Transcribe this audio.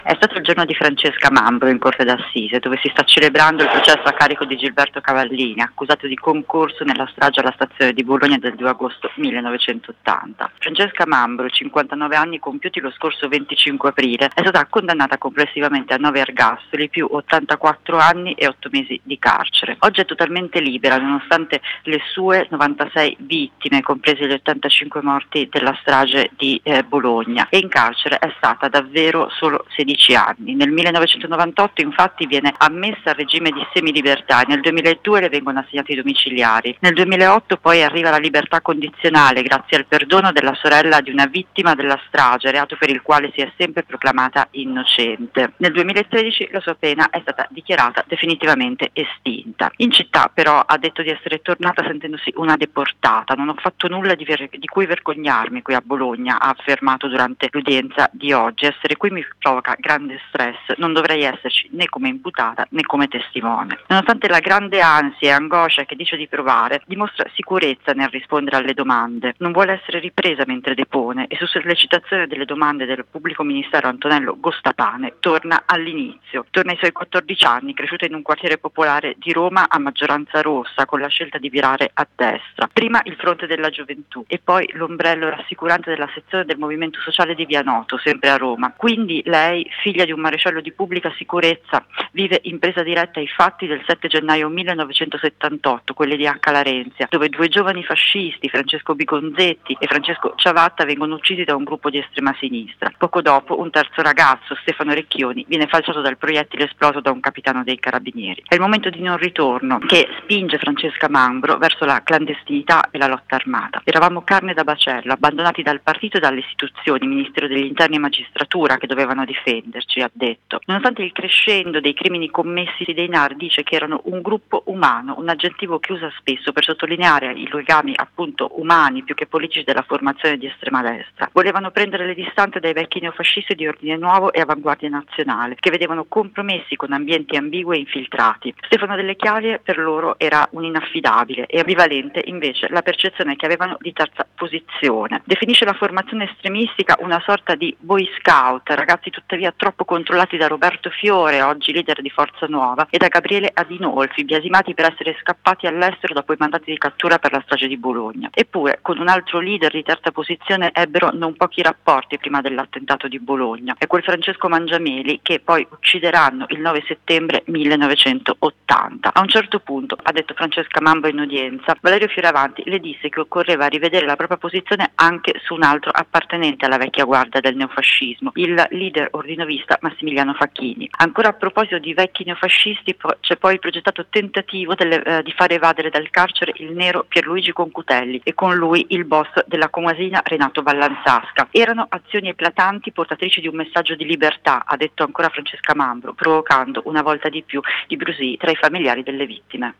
È stato il giorno di Francesca Mambro in Corte d'Assise, dove si sta celebrando il processo a carico di Gilberto Cavallini, accusato di concorso nella strage alla stazione di Bologna del 2 agosto 1980. Francesca Mambro, 59 anni compiuti lo scorso 25 aprile, è stata condannata complessivamente a 9 ergastoli più 84 anni e 8 mesi di carcere. Oggi è totalmente libera, nonostante le sue 96 vittime, compresi gli 85 morti della strage di Bologna, e in carcere è stata davvero solo 16 anni. Nel 1998 infatti viene ammessa al regime di semilibertà, nel 2002 le vengono assegnati domiciliari, nel 2008 poi arriva la libertà condizionale grazie al perdono della sorella di una vittima della strage, reato per il quale si è sempre proclamata innocente. Nel 2013 la sua pena è stata dichiarata definitivamente estinta. In città però ha detto di essere tornata sentendosi una deportata. Non ho fatto nulla di cui vergognarmi qui a Bologna, ha affermato durante l'udienza di oggi. Essere qui mi provoca grande stress, non dovrei esserci né come imputata né come testimone. Nonostante la grande ansia e angoscia che dice di provare, dimostra sicurezza nel rispondere alle domande. Non vuole essere ripresa mentre depone e su sollecitazione delle domande del pubblico ministero Antonello Gostapane torna all'inizio. Torna ai suoi 14 anni, cresciuta in un quartiere popolare di Roma a maggioranza rossa, con la scelta di virare a destra. Prima il Fronte della Gioventù e poi l'ombrello rassicurante della sezione del Movimento Sociale di Via Noto, sempre a Roma. Quindi lei, figlia di un maresciallo di pubblica sicurezza, vive in presa diretta ai fatti del 7 gennaio 1978, quelli di Acca Larenzia, dove due giovani fascisti, Francesco Bigonzetti e Francesco Ciavatta, vengono uccisi da un gruppo di estrema sinistra. Poco dopo un terzo ragazzo, Stefano Recchioni, viene falciato dal proiettile esploso da un capitano dei carabinieri. È il momento di non ritorno che spinge Francesca Mambro verso la clandestinità e la lotta armata. Eravamo carne da bacello, abbandonati dal partito e dalle istituzioni, Ministero degli Interni e Magistratura, che dovevano difenderci, ha detto. Nonostante il crescendo dei crimini commessi dei NAR, dice che erano un gruppo umano, un aggettivo che usa spesso per sottolineare i legami appunto umani più che politici della formazione di estrema destra. Volevano prendere le distanze dai vecchi neofascisti di Ordine Nuovo e Avanguardia Nazionale, che vedevano compromessi con ambienti ambigui e infiltrati. Stefano Delle Chiaie per loro era un inaffidabile e ambivalente invece la percezione che avevano di terza posizione. Definisce la formazione estremistica una sorta di boy scout, ragazzi tuttavia troppo controllati da Roberto Fiore, oggi leader di Forza Nuova, e da Gabriele Adinolfi, biasimati per essere scappati all'estero dopo i mandati di cattura per la strage di Bologna. Eppure, con un altro leader di terza posizione ebbero non pochi rapporti prima dell'attentato di Bologna. È quel Francesco Mangiameli che poi uccideranno il 9 settembre 1980. A un certo punto, ha detto Francesca Mambro in udienza, Valerio Fioravanti le disse che occorreva rivedere la propria posizione anche su un altro appartenente alla vecchia guardia del neofascismo, il leader ordinovista Massimiliano Facchini. Ancora a proposito di vecchi neofascisti, c'è poi il progettato tentativo di fare evadere dal carcere il nero Pierluigi Concutelli e con lui il boss della Comasina Renato Vallanzasca. Erano azioni eclatanti portatrici di un messaggio di libertà, ha detto ancora Francesca Mambro, provocando una volta di più i brusii tra i familiari delle vittime.